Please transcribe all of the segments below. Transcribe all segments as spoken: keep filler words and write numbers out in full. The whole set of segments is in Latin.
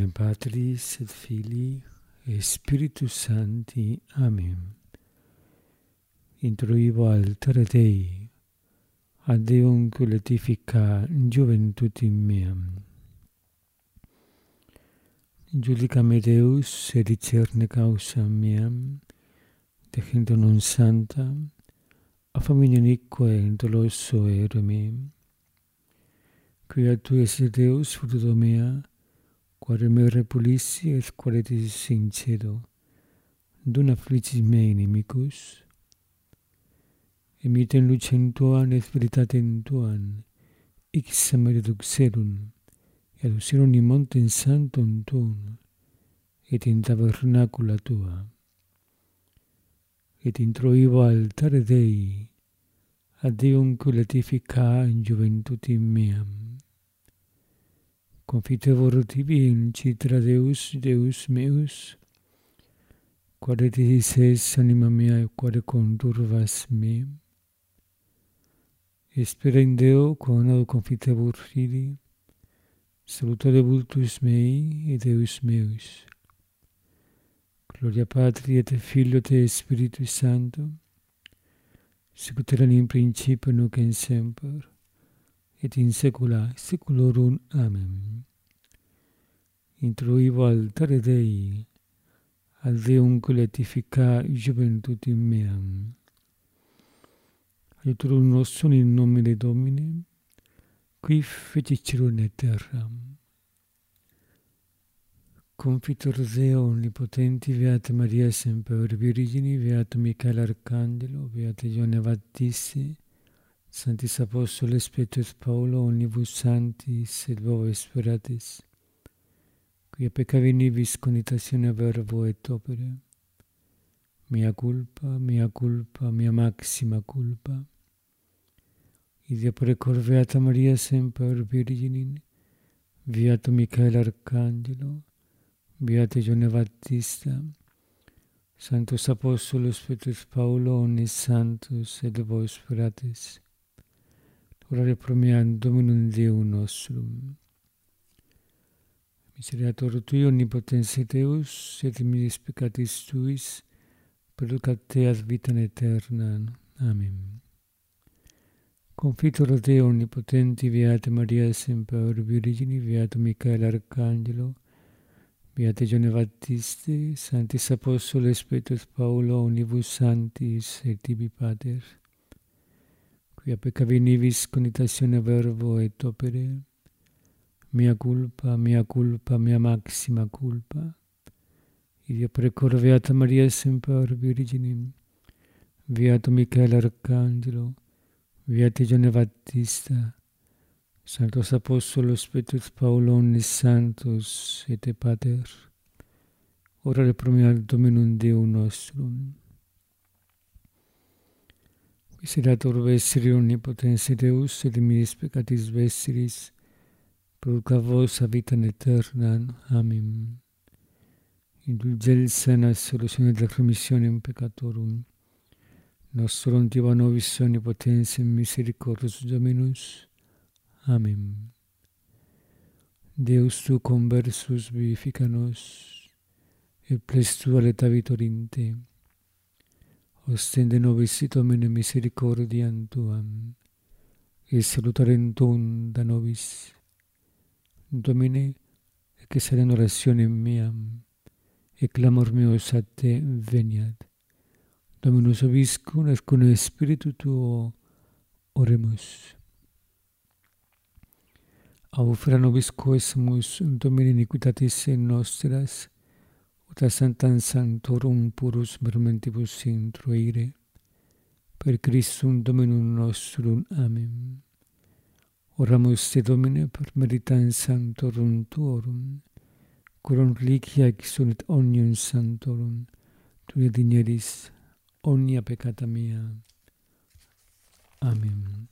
nomine Patris et Filii et Spiritus Sancti. Amen. Introibo altare Dei, ad Deum culetifica juventutem meam. Judica me Deus et discerne causam meam, de gente non santa, a famiglia inique doloso ere me. Quia tu esse Deus, fruto mea, quare me repulissi et quare ti sincedo, dun afflicis me inimicus, emiten lucem tuam et veritatem tuam, ixam me reduxerum, et aducerum in montem sanctum tuum, et in tabernacula tua. Et introibo altare Dei, ad Deum culetifica in juventutem meam. Confitevor tibi in citra Deus, Deus meus, quare dices anima mea e quare conturvas me. Espera in Deo, quam confitevor fidi, salutare vultus mei et Deus meus. Gloria Patri et Filio et Spiritus Sancto, sicut erat in principio nunc et semper, et in saecula saeculorum. Amen. Introibo altare Dei, ad Deum culetifica juventutem meam. Aiutorium nostrum in nomine Domini, qui fecit caelum et terram. Confitor Deo omnipotenti, Beata Maria semper Virgini, Beato Michael Arcangelo, Beate Ioanne Baptiste, Sanctis Apostoles Petrus et Paulo, omnibus sanctis et vobis speratis, quia peccavi nibis conitatione verbo et opere, mea culpa, mea culpa, mea maxima culpa. Idea precor Beata Maria semper Virgini, Beato Michael Arcangelo, Beate Ioanne Baptista, Sanctus Apostolos Petrus Paulo, omnis sanctus et vos speratis, orare pro meam Dominum Deum nostrum. Miseriator Tui, omnipotens Deus, et minis peccatis Tuis, perducat te ad vitam aeternam. Amen. Confitor Deo omnipotenti, Beate Maria semper Virgini, Beato Michael Arcangelo, Beate Ioanne Baptiste, Sanctis Apostoles Petrus Paulo, omnibus sanctis et tibi Pater, quia peccavi nibis conitatione verbo et opere, mea culpa, mea culpa, mea maxima culpa. Idea precor Beata Maria semper Virginim, Beato Michael Arcangelo, Beate Ioanne Baptista, Sanctos Apostolos Petrus Paulo, omnis sanctus et Pater, orare pro meam Dominum Deum nostrum. Miseriator vestri omnipotens Deus, et minis peccatis vestris, producat vos a vitam aeternam. Amen. Indulgentia et absolutione et remissionem peccatorum, nostrum diva nobis omnipotens misericordis Dominus. Amen. Deus tu conversus vivifica nos, et ples tua leta vitorinte. Ostende nobis sit Domine misericordiam tuam, et salutarem tuum da nobis. Domine, ecce in orationem meam, et clamor meus a te veniat. Dominus vobiscum et cum Spiritu tuo oremus. Aufera nobis quesumus, Domine, iniquitatis nostras, ut a sanctam sanctorum purus mermentibus introire, per Christum Dominum nostrum. Amen. Oramus te, Domine, per meritam sanctorum tuorum, quorum reliquia exunt omnium sanctorum, tu digneris omnia peccata mea. Amen.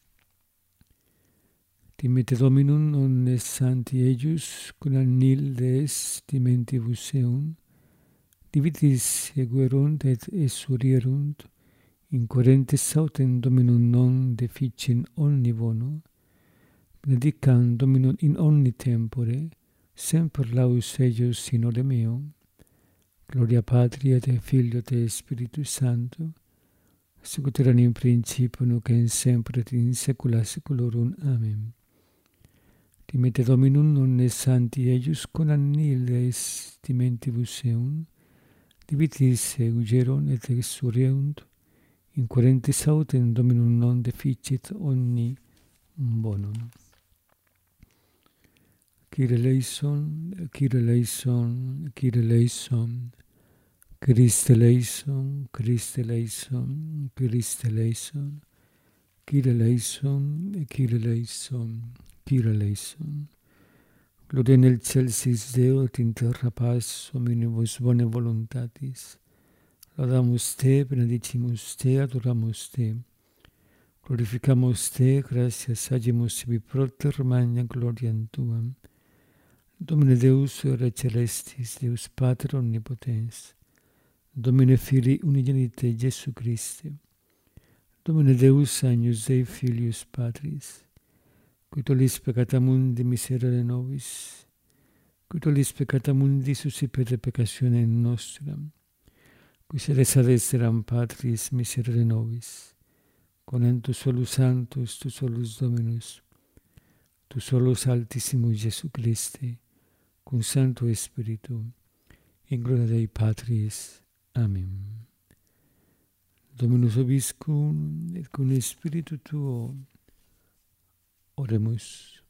Timete Dominum omnes sancti eius, cum nil des dimentibus eum, divitis eguerunt et esurierunt, incoherentes autem Dominum non deficiem omni bono, benedicam Dominum in omni tempore, semper laus eius sinore meo, gloria Patri et Filio et Spiritus Sancto, sicut erat in principio nunc et semper et in saecula saeculorum. Amen. Timete Dominum omnes sancti eius conam nihil estimentibus eum, divitis eugeron et exsurreunt, inquirentes autem Dominum non deficit omni bonum. Kyrie eleison, Kyrie eleison, Kyrie eleison, Christe eleison, Christe eleison, Christe eleison, Kyrie eleison, Kyrie eleison, Kyrie eleison. Gloria in excelsis Deo et in terra paz hominibus bone voluntatis. Laudamus te, benedicimus te, adoramus te. Glorificamus te, gratias agimus sibi propter magna gloriam tuam. Domine Deus, Ore Celestis, Deus Pater Omnipotens, Domine Filii Unigenite Jesu Christe, Domine Deus Agnus Dei Filius Patris, qui tollis peccata mundi miserere nobis, qui tollis peccata mundi suscipere peccationem nostram, qui sedes ad esteram Patris miserere nobis, con tu solus Sanctus, tu solus Dominus, tu solus Altissimus Jesu Christe, cum Sancto Spiritu, in gloria Dei Patris. Amen. Dominus vobiscum et cum Spiritu tuo. Oremus.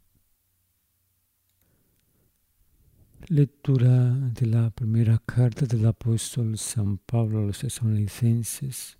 Lectura de la primera carta del apóstol San Pablo a los Tesalonicenses.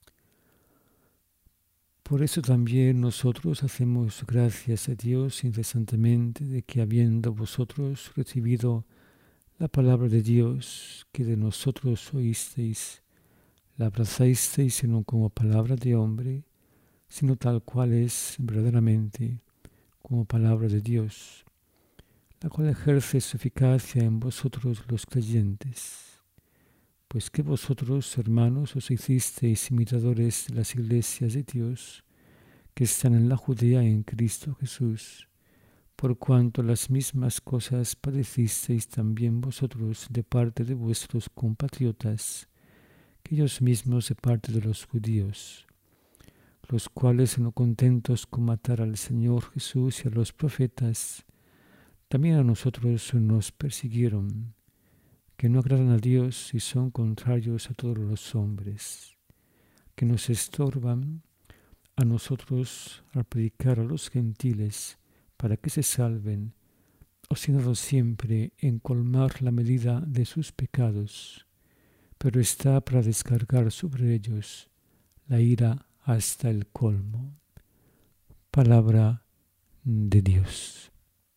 Por eso también nosotros hacemos gracias a Dios incesantemente de que habiendo vosotros recibido la palabra de Dios que de nosotros oísteis, la abrazasteis no como palabra de hombre, sino tal cual es verdaderamente como palabra de Dios, la cual ejerce su eficacia en vosotros los creyentes. Pues que vosotros, hermanos, os hicisteis imitadores de las iglesias de Dios que están en la Judea en Cristo Jesús, por cuanto las mismas cosas padecisteis también vosotros de parte de vuestros compatriotas, que ellos mismos de parte de los judíos, los cuales, no contentos con matar al Señor Jesús y a los profetas, también a nosotros nos persiguieron, que no agradan a Dios y son contrarios a todos los hombres, que nos estorban a nosotros al predicar a los gentiles para que se salven, obstinados siempre en colmar la medida de sus pecados, pero está para descargar sobre ellos la ira hasta el colmo. Palabra de Dios.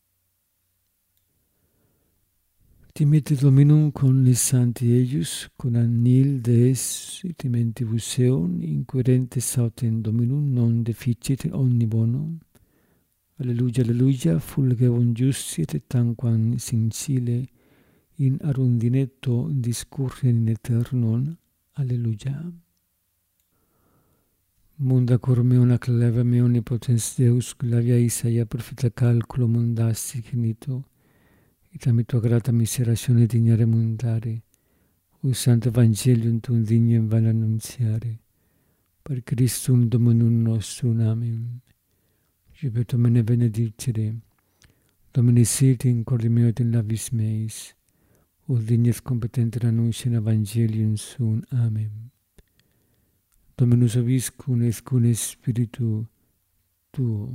Timete Dominum con santi eius, con nihil dees timentibus eum, inquirentes autem Dominum non deficit omni bono. Alleluia, alleluia, fulgevum justi et tanquam sincile in arundinetto discurrien in aeternon. Alleluia. Munda cor meum acclava me omnipotens Deus, gloria Isaia profeta calculo mundasti genito, et ami tua grata miseratione dignare mundare, ut santo Evangelium tuum dignum van annunziare, per Christum Dominum nostrum. Amen. Jubet Domine benedicere, Domine sit in corde meo et in labis meis, ut dignes competenter annuntiam Evangelium suum. Amen. Dominus vobiscum et cum Spiritu tuo.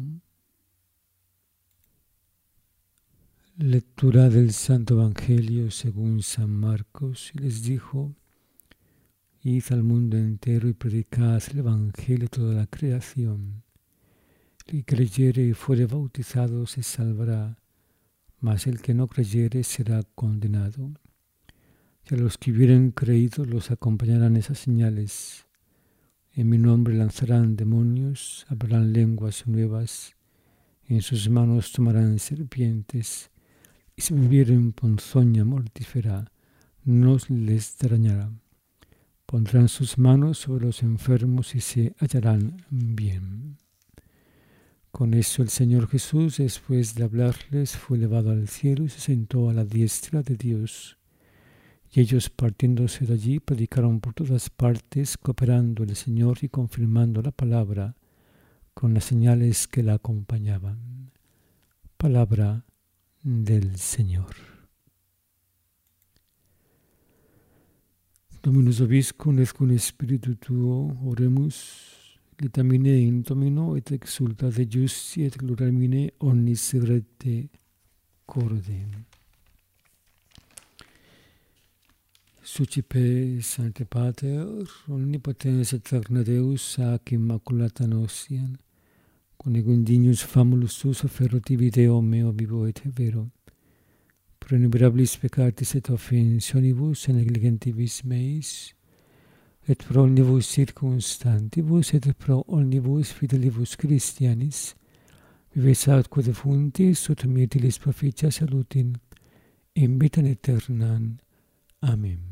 Lectura del Santo Evangelio según San Marcos. Y les dijo: id al mundo entero y predicad el Evangelio a toda la creación. El que creyere y fuere bautizado se salvará, mas el que no creyere será condenado. Y a los que hubieren creído los acompañarán esas señales. En mi nombre lanzarán demonios, hablarán lenguas nuevas, en sus manos tomarán serpientes, y si bebieren ponzoña mortífera, no les dañará. Pondrán sus manos sobre los enfermos y se hallarán bien. Con eso el Señor Jesús, después de hablarles, fue elevado al cielo y se sentó a la diestra de Dios. Y ellos, partiéndose de allí, predicaron por todas partes, cooperando el Señor y confirmando la palabra con las señales que la acompañaban. Palabra del Señor. Dominus vobiscum et cum spiritu tuo, oremus, litamine in Domino et exultate justi et gloramine omnis rete corde. Sucipe Sancte Pater, omnipotens aeterna Deus, ac immaculata nostiam, conegum dignus famulus tuus offerotivi Deo meo vivo et vero, pro innumerabilis peccatis et offensionibus et negligentibus meis, et pro omnibus circumstantibus et pro omnibus fidelibus Christianis, vives atque defuntis, ut miratilis proficia salutin, in vitam aeternam. Amen.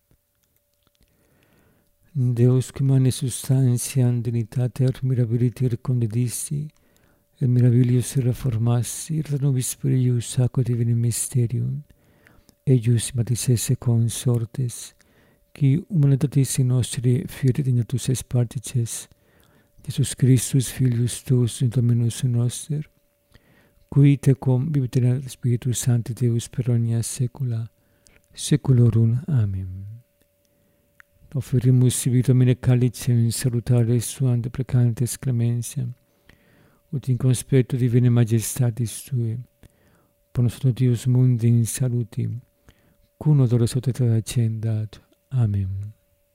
Deus qui mane substantiam dignitater mirabiliter condedisti, et mirabilius reformassi, et nobis spirius aqua divinem mysterium, eius matissesse consortes, qui humanitatis in nostri fiat dignatus est partices, Jesus Christus Filius tuus Dominus noster, qui tecum vivit Spiritus Sancti Deus per omnia saecula saeculorum. Amen. Offerimus sibi Domine calicem salutare suam deprecantes clementiam, ut in conspectu divine majestatis Tue, pro nos Deus mundi in saluti, cum odore sautata accendat. Amen.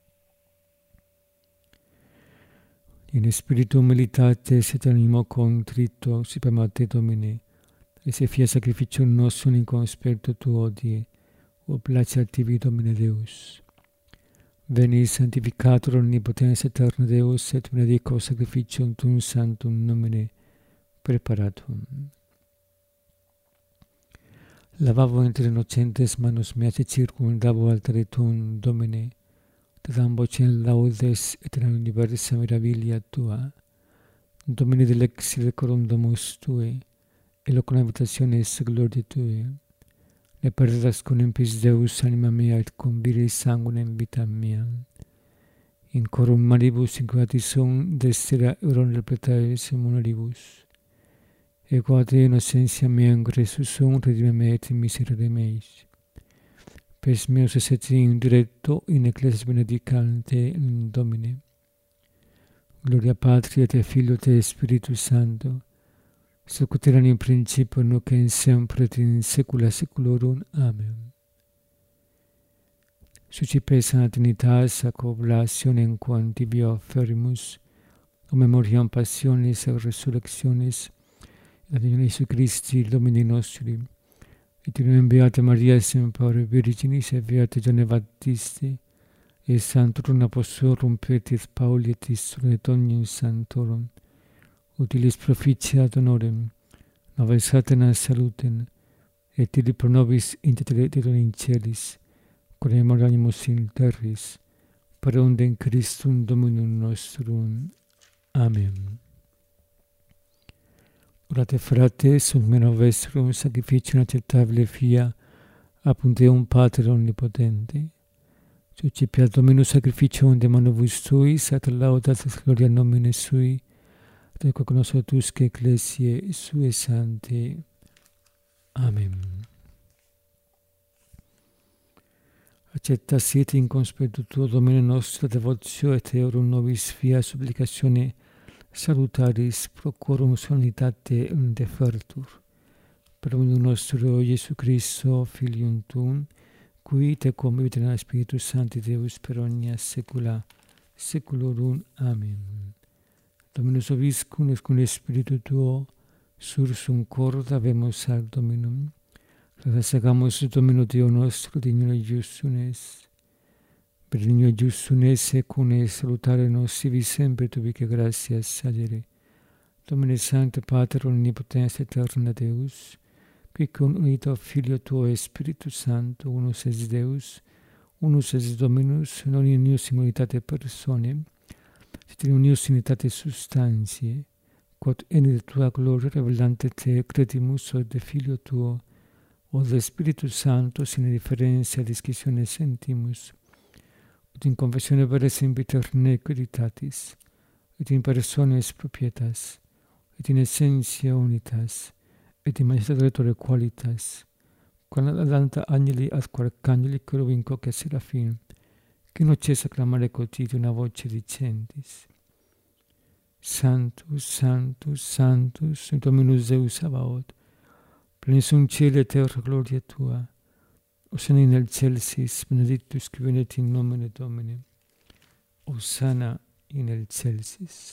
In spiritu humilitatis et animo contrito sipaem a Te, Domine, et se fia sacrificium nostrum in conspectu Tuo odie, o place tibi, Domine Deus. Veni sanctificator omnipotens aeterno Deus, et benedico sacrificium Tuum sanctum nomine preparatum. Lavavo inter innocentes manus meas et circumdavo altare Tuum, Domine, te dam vocem laudes et in universa mirabilia Tua, Domine delexi decorum domus Tue, et locum habitationes gloriae Tue. Ne perdas con impis Deus anima mea et cum viris sanguinem vitam meam. In corum maribus inquietis sum destera euron repletae semunaribus. Ego a Te innocentia mea ingressus sum redime me et in miserere meis. Pes meus eset in directo in ecclesias benedicante in Domine. Gloria Patri et Filio et Spiritus Sancto, sic ut erat in principio nunc et in semper et in saecula saeculorum. Amen. Sucipe Sancta Trinitas, ac oblationem quam tibi offerimus, o memoriam passionis et resurrectionis, et ad Iesu Christi, Domini nostri, et in beata Maria semper Virginis et beata Johanne Baptiste, et sanctorum apostolorum Petri et Pauli et Istorum et omnium sanctorum, utilis proficia ad honorem, nova satana salutem, et illi pro nobis intercedere in celis, quod memoriamus in terris, per ondem Christum Dominum nostrum. Amen. Orate frates, sunt meno vestrum sacrificium acceptabile fia, apud Deum Pater omnipotente, suscipiat Dominus sacrificium de manibus Tuis, et laudat et gloria nomine Sui, et quae connoscetusque ecclesiae Suae Sanctae. Amen. Accetta sit in conspectu Tuo, Domine nostra devotio, et eorum nobis via supplicatione salutaris pro quorum solennitate defertur. Per omnium nostro Iesu Christo, Filium Tuum, qui tecum vivit in Spiritus Sancti Deus per omnia saecula saeculorum. Amen. Dominus vobiscum et cum spiritu Tuo, sursum corda habemus ad Dominum. Resacamus Domino Deo nostro, digno et justum est. Per digno et justum est, et cum est salutare nos sibi semper tubique gratias sagere. Domine Sancte Pater omnipotens aeterna Deus, qui cum unito Filio Tuo et Spiritus Sancto, unus es Deus, unus es Dominus, non in unius in unitate personae, sed in unius in unitate substantiae, quod enit tua gloria revelante te credimus od de Filio tuo, od de Spiritus Sancto sine differentia discissione sentimus, ut in confessione veres inviter neque editatis, et in persones propietas, et in essentia unitas, et in majestate retore qualitas, quam adanta angeli ad quarcangeli querubinco che serafim, che non cessa clamare quotidiana voce dicentis, Sanctus, Sanctus, Sanctus, Dominus Deus Sabaoth, plenis in cielo et terra gloria tua, Hosanna in excelsis, benedictus qui venit in nomine Domini, Hosanna in excelsis.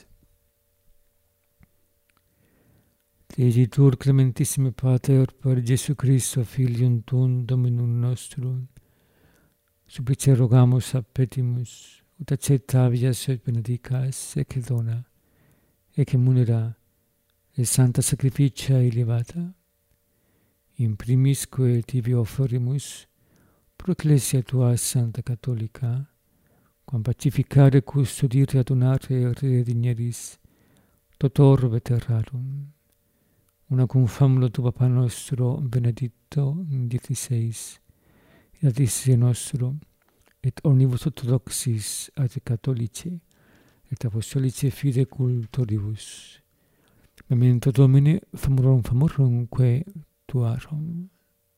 Deitur clementissime Pater, per Jesu Christo, Filium tuum, Dominum nostrum, supplice rogamus a petimus, ut accettavias et benedicas, ecce dona, ecce munera, et santa sacrificia elevata, in primisque tibi offerimus, pro ecclesia tua santa catholica, quam pacificare, custodire, adunare, redigneris, totor veterarum, una cum famulo tu Papa nostro, Benedicto diciseis, et adice nostro, et omnibus orthodoxis ad catholici, et apostolici fide cultoribus. Memento Domine, famulorum famurumque tuarum.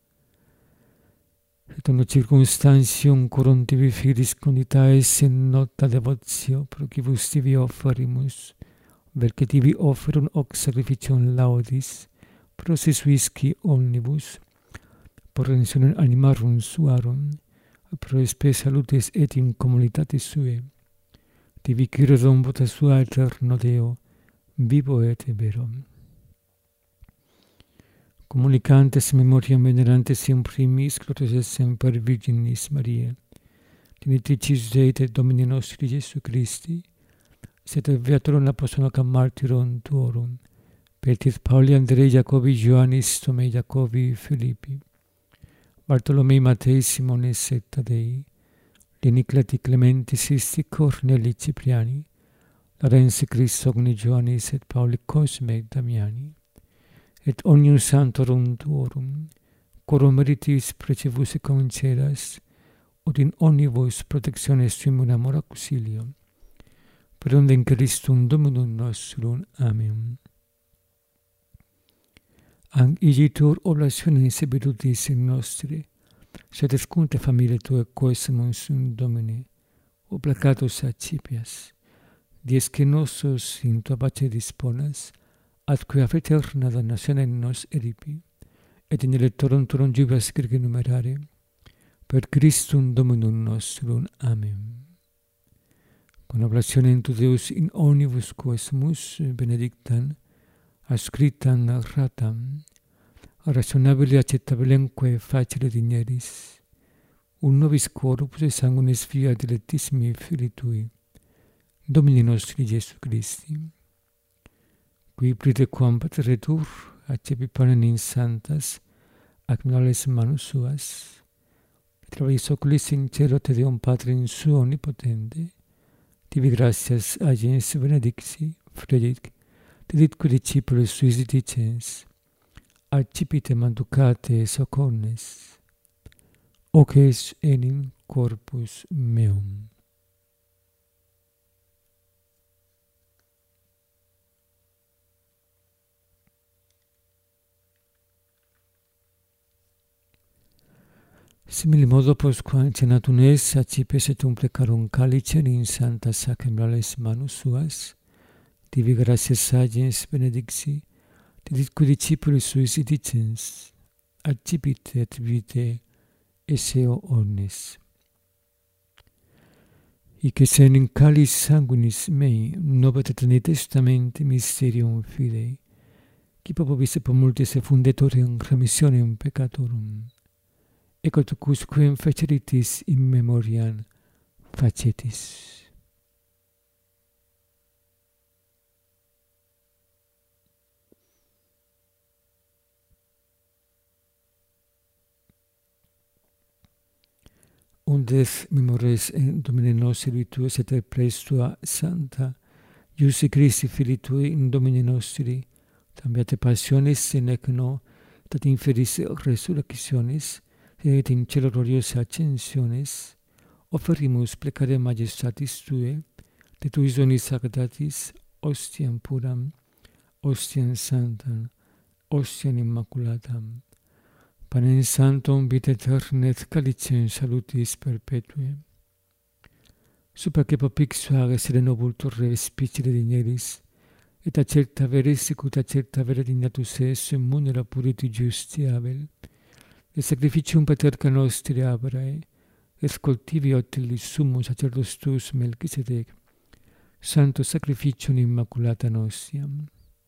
Et omne circumstantium corum tibi filis conditaes in nota devotio, procibus tibi offerimus, velque tibi offerum hoc sacrificium laudis, prosis visci omnibus, por redemptionem animarum suarum, pro spe salutis et in communitatis sue, tibi Kyrion vota sua eterno Deo, vivo et vero. Communicantes memoriam venerantes in primis glories semper Virginis Mariae, Dimitриcis Dei et Domini nostri Jesu Christi, sed viatorum apostolum martyrum tuorum, Petris Pauli, Andrei, Jacobi, Ioannis, Tomei, Jacobi, Filippi, Bartolomei, Matei, Simonis et Tadei, Lenicleti, Clementi, Sisti, Corneli, Cipriani, Larensi, Crisogni, Ioannis et Pauli, Cosme, Damiani, et omnium santorum tuorum, corum meritis precevus et concedas, ut in omnibus protectiones tuum in amor auxilio, per onde in Christum Dominum nostrum. Amen. Ang igitur oblationis et virtutis in nostri, sed escunte familiae tuae quesumus in Domine, obligatus accipias, dies que nosos in tua pace disponas, atque a fraterna damnatione nos eripi, et in electorum turum jubilas circe numerare, per Christum Dominum nostrum. Amen. Con oblationem tu Deus in omnibus quesumus benedictam, ascriptam ratam, rationabile accettabilemque facile digneris, un nobis corpus et sanguinis via dilectissimi Filii tui, Domini nostri Jesu Christi, qui prite quam pateretur accepi panem in santas ac males manus suas, et travis oculis in cielo te Deum Patre in suo omnipotente, tibi gratias agens benedicti, fredit, deditque discipulos suis dicens, accipite manducate socornes, hoc es enim corpus meum. Simili modo postquam cenatum es, accipes et umplecarum calicem in santa sacramentales manus suas, tibi gratias agens benedicti, deditque discipulos suis dicens, accipite et vitae esseo omnes. Hic es in calis sanguinis mei, nobet et ne testamente mysterium fidei, qui popobis et multis fundetorium remissionem peccatorum, ecco tucusquem faceritis in memoriam facetis. Undes memores Domine nostri tuus et pres tua santa Iusi Christi, Fili Tui, in Domine nostri, tambiate passiones in ec no, dat inferis resurrectionis, et in cielo gloriosa ascensiones, offerimus plecare majestatis Tue, de Tui zonis sanctatis, ostiam puram, ostiam sanctam, ostiam immaculatam, panem sanctum vita aeterna et calicem salutis perpetue. Super que popixua sede novultur respicere digneris, et acerta vere sicut acerta vere dignatus es munera puriti justiavel, et sacrificium paterca nostri abrae, et cultivi otilis summus sacerdos tuus Melchisedec, santo sacrificium immaculata nostiam.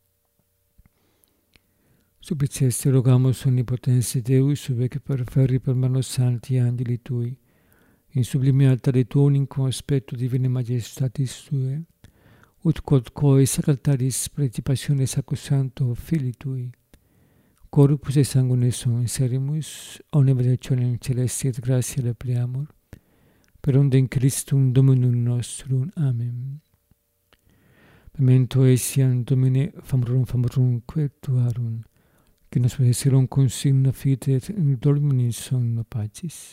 Suppliceste rogamus omnipotensi Deus, subec perferri per manos santi angeli Tui, in sublime altare Tuum in conspectu divine majestatis Tue, ut quod cois sacraltaris participazione sacrosancto Filii Tui, corpus et sanguine sum inserimus, omne benedictionem celesti et gratia le pleamur, per onde in Christum Dominum nostrum. Amen. Memento etiam Domine famorum famorum quetuarum, que nos predecerum consigna fide et in dormim in somno pacis.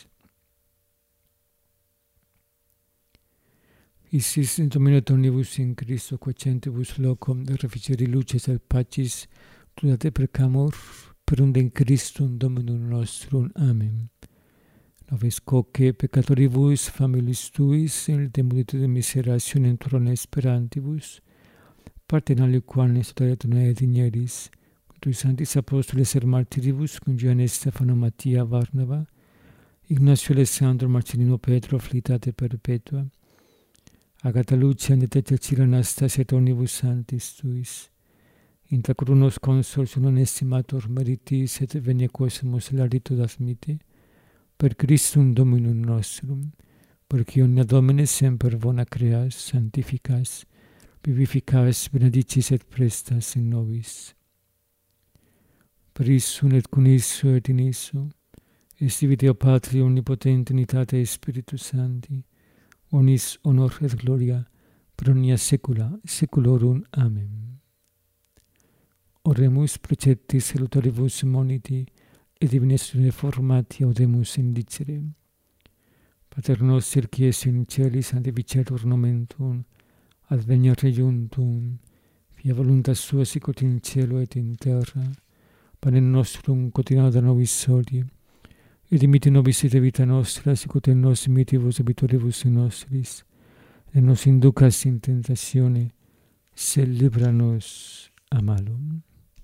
Isis in Domine omnibus in Christo quaecentibus locum de reficere luces et pacis tudate precamur, per unde in Christum Dominum nostrum. Amen. Nobis quoque peccatoribus familis Tuis, in de multitude miseratione turone esperantibus, parte in aliquam studiatum digneris, Tui sanctis apostoles et martiribus, cum Giovanni Stefano Mattia Varnava, Ignacio Alessandro Marcellino Petro, afflitate perpetua, Agata Lucia, Netete Cira Anastasia et omnibus sanctis Tuis, intra crunos consuls non estimator meritis et venia quosimus larito admite, per Christum Dominum nostrum, perque omnia Domine semper bona creas, sanctificas, vivificas, benedicis et prestas in nobis. Per issum et cum issum et in issum, est ibi Deo Patria omnipotente unitate Spiritus Sancti, onis honor et gloria, per omnia saecula saeculorum. Amen. Oremus preceptis salutaribus moniti, et divinescere formati audemus indicere. Pater noster qui es in celis, sanctificetur nomen Tuum, adveniat regnum Tuum, fiat voluntas Tua sicut in cielo et in terra. Panem nostrum quotidianum da nobis hodie, et dimitte nobis ite vita nostra, sicut et nos dimittivus debitoribus nostris, et nos inducas in tentatione, sed libera nos a malum.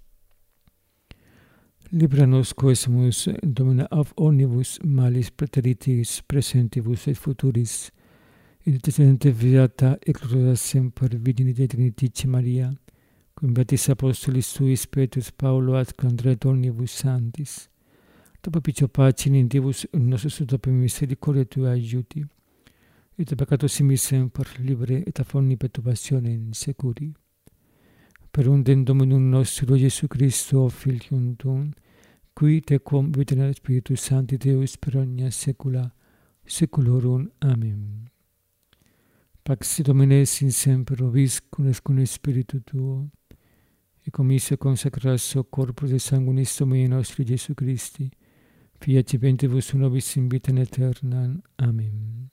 Libera nos quesumus, Domine, ab omnibus malis praeteritis presentibus et futuris, et intercedente beata et gloriosa semper Virgine Dei Trinitatis Maria, cum beatis apostolis Tuis Petrus Paulo ad Andrea omnibus sanctis, dopo picio pacem in Divus nostros dopo misericordia Tua aiuti, et peccato simis semper libere et a forni perturbationem securi. Per unde Dominum nostro Iesu Christo, Filium Tuum, qui tecum vita nel Spiritus Sancti Deus per omnia saecula saeculorum. Amen. Pax Domine sin semper vobiscum et cum Spiritu Tuo, et commisse consacratio corpus et sanguinis Domini nostri Iesu Christi, fiat cibentibus nobis in vita aeternam. Amen.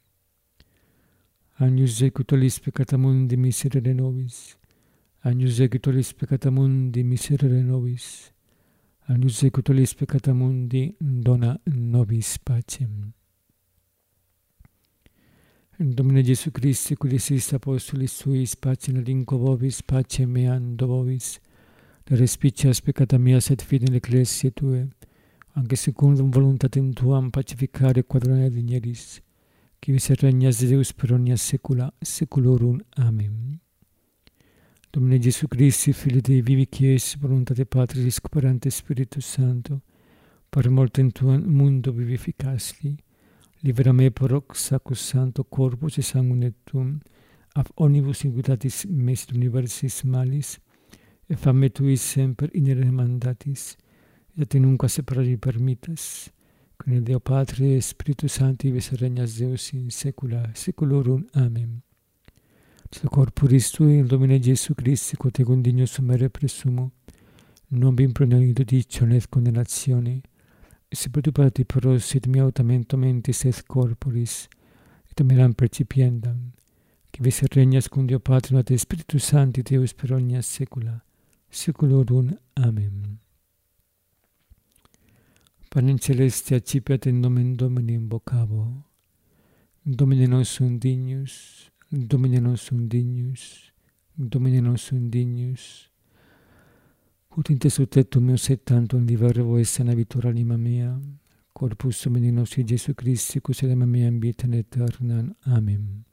Agnus ecutolis peccata mundi miserere nobis, Agnus ecutolis peccata mundi miserere nobis, Agnus ecutolis peccata mundi dona nobis pacem. Domine Iesu Christi, qui desis apostolis Tuis, pacem adinco vobis, pacem meando vobis, de respicias peccata meas et fide ecclesiae Tue, anche secundum voluntatem Tuam pacificare quadrare digneris, qui vis regnas Deus per omnia saecula saeculorum. Amen. Domine Iesu Christi, Filii Dei vivi, qui es voluntate Patris scoperante Spiritus Sancto, per mortem Tuam mundo vivificasli, libera me per hoc sacrosancto corpus et sanguine Tuum, ab omnibus iniquitatis meis et universis malis, et fame Tui semper inere mandatis, et te nunca separari permittas, cum in Deo Patria et Spiritus Sancti vis regnas Deus in saecula saeculorum. Amen. Se corporis tui in Domine Gesù Christi, quote condigno sumere presumo, non vi impronito diccione et condenazione, e se produpati prosit mia autamento mentis et corporis, et ameram percipiendam, qui vis regnas cum Deo Patrum et Spiritus Sancti Deus per omnia saecula, saeculorum. Amen. Panem celeste accipiat in nomen Domini invocabo, Domine non sum dignus, Domine non sum dignus, Domine non sum dignus, ut in te sutetum meus et tantum diverbo esse navitur anima mea, corpus Domini nostri Gesù Christi, cus anima mea in vita aeternam. Amen.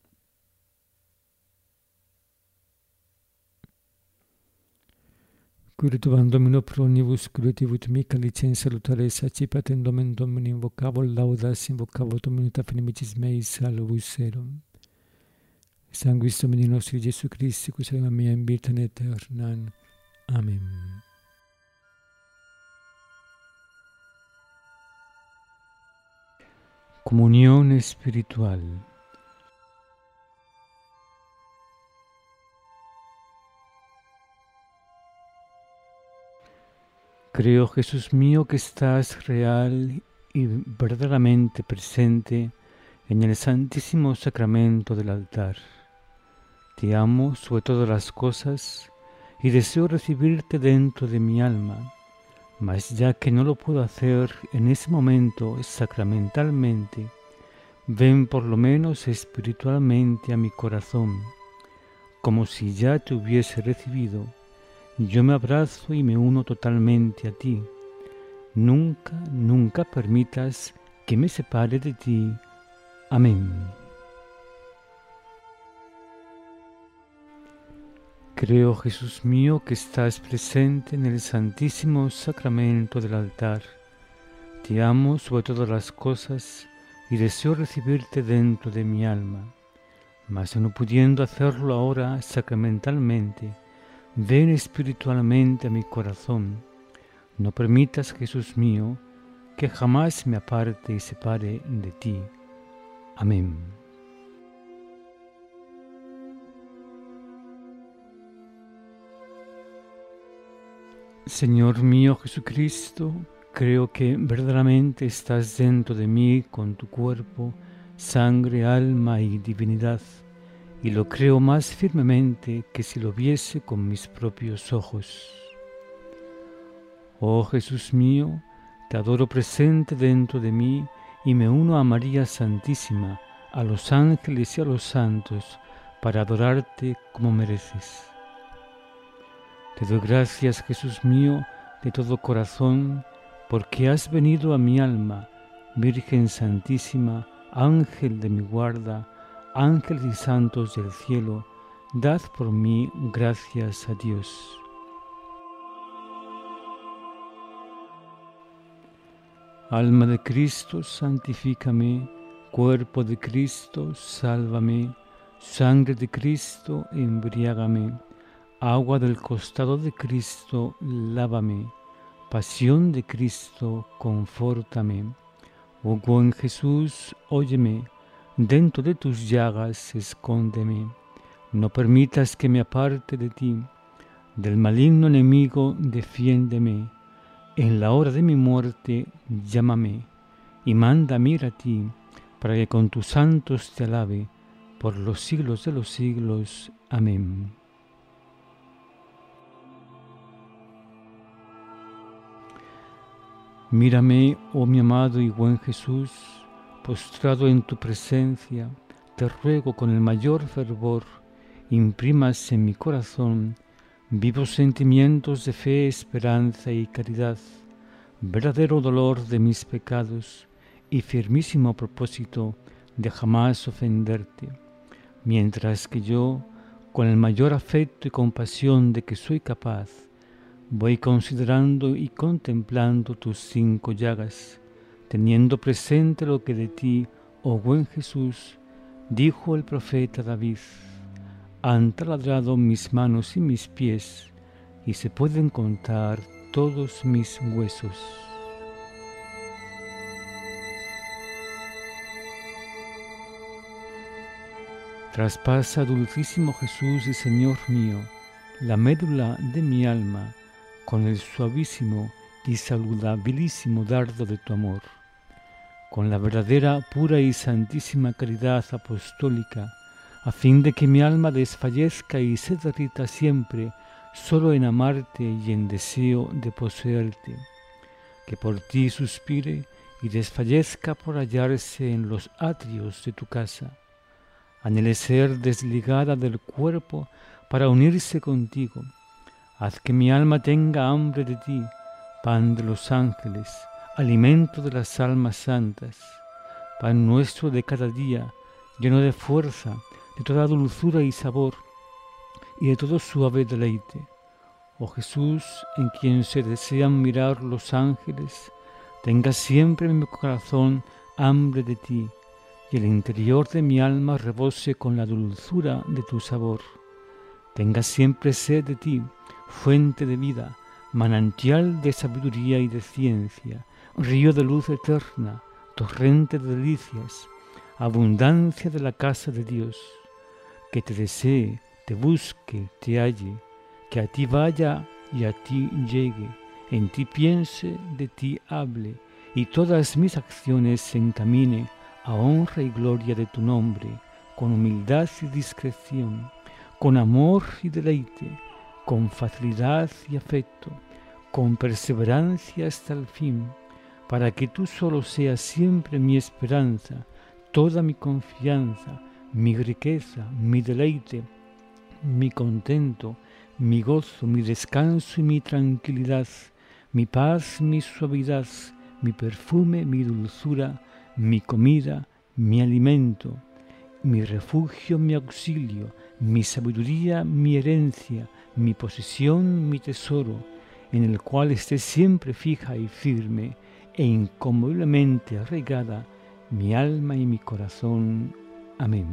Curituam Domino pro omnibus curativut mica licens salutares accipiat in nomen Domini invocabo, laudas invocabo Domini ta nemicis mei salvus erum. Sanguis Domini nostri Gesù Christi, cus anima mea in vita aeternam. Amen. Comunión espiritual. Creo, Jesús mío, que estás real y verdaderamente presente en el santísimo sacramento del altar. Te amo sobre todas las cosas y deseo recibirte dentro de mi alma, mas ya que no lo puedo hacer en ese momento sacramentalmente, ven por lo menos espiritualmente a mi corazón, como si ya te hubiese recibido. Yo me abrazo y me uno totalmente a ti. Nunca, nunca permitas que me separe de ti. Amén. Creo, Jesús mío, que estás presente en el santísimo sacramento del altar. Te amo sobre todas las cosas y deseo recibirte dentro de mi alma. Mas no pudiendo hacerlo ahora sacramentalmente, ven espiritualmente a mi corazón. No permitas, Jesús mío, que jamás me aparte y separe de ti. Amén. Señor mío Jesucristo, creo que verdaderamente estás dentro de mí con tu cuerpo, sangre, alma y divinidad, y lo creo más firmemente que si lo viese con mis propios ojos. Oh Jesús mío, te adoro presente dentro de mí y me uno a María Santísima, a los ángeles y a los santos, para adorarte como mereces. Te doy gracias, Jesús mío, de todo corazón, porque has venido a mi alma, Virgen Santísima, Ángel de mi guarda, ángeles y santos del cielo, dad por mí gracias a Dios. Alma de Cristo, santifícame, cuerpo de Cristo, sálvame, sangre de Cristo, embriágame, agua del costado de Cristo, lávame, pasión de Cristo, confórtame. Oh buen Jesús, óyeme, dentro de tus llagas escóndeme, no permitas que me aparte de ti, del maligno enemigo defiéndeme, en la hora de mi muerte llámame, y mándame ir a ti, para que con tus santos te alabe, por los siglos de los siglos. Amén. Mírame, oh mi amado y buen Jesús, postrado en tu presencia, te ruego con el mayor fervor, imprimas en mi corazón vivos sentimientos de fe, esperanza y caridad, verdadero dolor de mis pecados y firmísimo propósito de jamás ofenderte, mientras que yo, con el mayor afecto y compasión de que soy capaz, voy considerando y contemplando tus cinco llagas, teniendo presente lo que de ti, oh buen Jesús, dijo el profeta David: han taladrado mis manos y mis pies, y se pueden contar todos mis huesos. Traspasa, dulcísimo Jesús y Señor mío, la médula de mi alma con el suavísimo y saludabilísimo dardo de tu amor. Con la verdadera, pura y santísima caridad apostólica, a fin de que mi alma desfallezca y se derrita siempre solo en amarte y en deseo de poseerte, que por ti suspire y desfallezca por hallarse en los atrios de tu casa. Anhele ser desligada del cuerpo para unirse contigo. Haz que mi alma tenga hambre de ti, pan de los ángeles, alimento de las almas santas, pan nuestro de cada día, lleno de fuerza, de toda dulzura y sabor, y de todo suave deleite. Oh Jesús, en quien se desean mirar los ángeles, tenga siempre en mi corazón hambre de ti, y el interior de mi alma rebose con la dulzura de tu sabor. Tenga siempre sed de ti, fuente de vida, manantial de sabiduría y de ciencia, río de luz eterna, torrente de delicias, abundancia de la casa de Dios. Que te desee, te busque, te halle, que a ti vaya y a ti llegue, en ti piense, de ti hable, y todas mis acciones se encamine a honra y gloria de tu nombre, con humildad y discreción, con amor y deleite, con facilidad y afecto, con perseverancia hasta el fin, para que tú solo seas siempre mi esperanza, toda mi confianza, mi riqueza, mi deleite, mi contento, mi gozo, mi descanso y mi tranquilidad, mi paz, mi suavidad, mi perfume, mi dulzura, mi comida, mi alimento, mi refugio, mi auxilio, mi sabiduría, mi herencia, mi posesión, mi tesoro, en el cual esté siempre fija y firme e inconmoviblemente arraigada mi alma y mi corazón. Amén.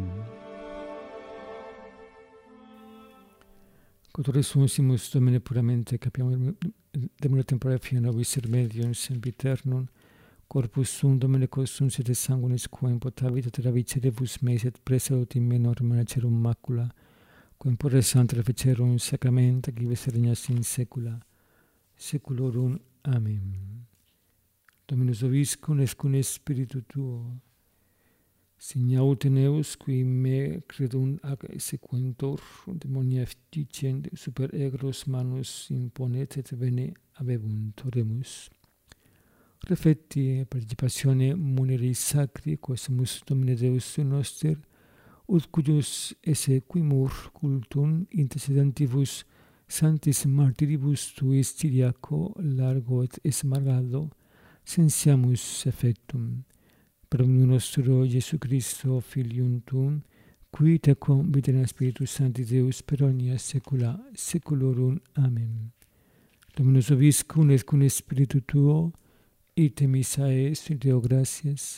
Quod resuncimus Domine puramente capiamo demura tempora fia nobis remedium sempiternum, corpus sum Domine quos et sanguinis quem potavit et ravicedebus meis et presalut in menor manacerum macula, quem por santa reficerum sacramenta quives regnas in saecula saeculorum. Amen. Dominus vobiscum et cum spiritu tuo, signa ut in eus qui me credum ac sequentur, demonia efficient super egros manus imponet et bene habebunt. Oremus. Reflecti participatione muneris sacri, quesumus Domine Deus noster, ut cuius esse quimur cultum intercedentibus sanctis martiribus tuis Ciriaco, Largo et Esmeraldo, sensiamus effectum. Per omnium nostro Iesu Christo, Filium tuum, qui tecum vita Spiritus Sancti Deus per omnia saecula saeculorum. Amen. Dominus vobiscum et cum spiritu tuo, ite missa est, Deo gratias.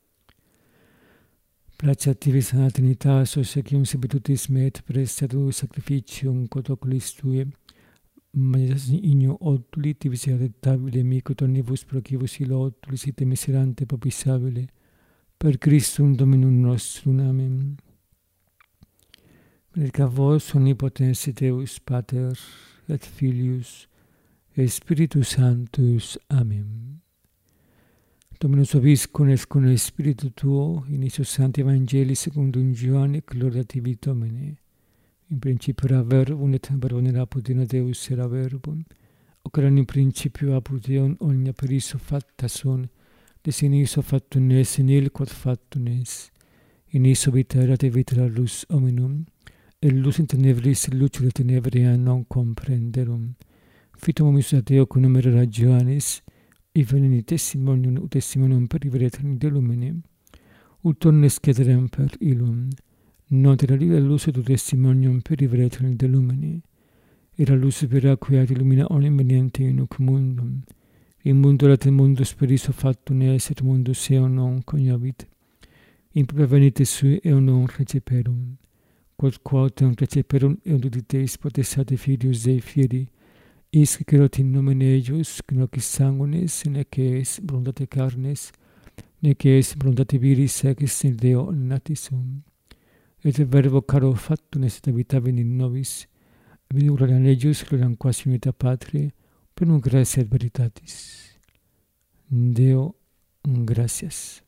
Placeat tibi sana Trinitas, ossequium sebitutis me et prestatu sacrificium quod oculis tue, magnas igno otuli tibis adettabile micut omnibus procibus ilo otulis ite miserante popisabile, per Christum Dominum nostrum. Amen. Benedicat vos omnipotens Deus, Pater et Filius et Spiritus Sanctus. Amen. Dominus vobiscum et cum spiritu tuo, inicio Sancti Evangelii secundum Ioanne, gloria tibi Domine. In principio era verbum, et verbum era apud Deus, era verbum. Hoc erat in principio apud Deum, omnia per issue facta sunt, des in issue factum est, in il quod factum est. In issue vita erat, et vita era lux hominum, et lux in tenebris, et lucere tenebria non comprenderum. Fitum hominis ad Deo cum nomen era Ioannis, Ivenini testimonium ut testimonium per iveretem de lumine, ut omnes cederem per illum. Non era lila luz et testimonium per iveretem de lumine. Era luz vera quiat illumina omnium veniente in hoc mundum. In mundo erat mundus per issue factum est, et mundus eum non coniovit. In propria venite sui eum non receperum. Quod quotem receperum eum duditeis potestate Filius Dei fieri, isque querot in nomen eius, nec is sanguinis, nec es voluntate carnes, nec es voluntate viris, ex in Deo natis sum. et verbo caro factum est habitabit in nobis, et veni gloriam eius, gloriam quas unita Patri, per gratia et veritatis. Deo, gracias.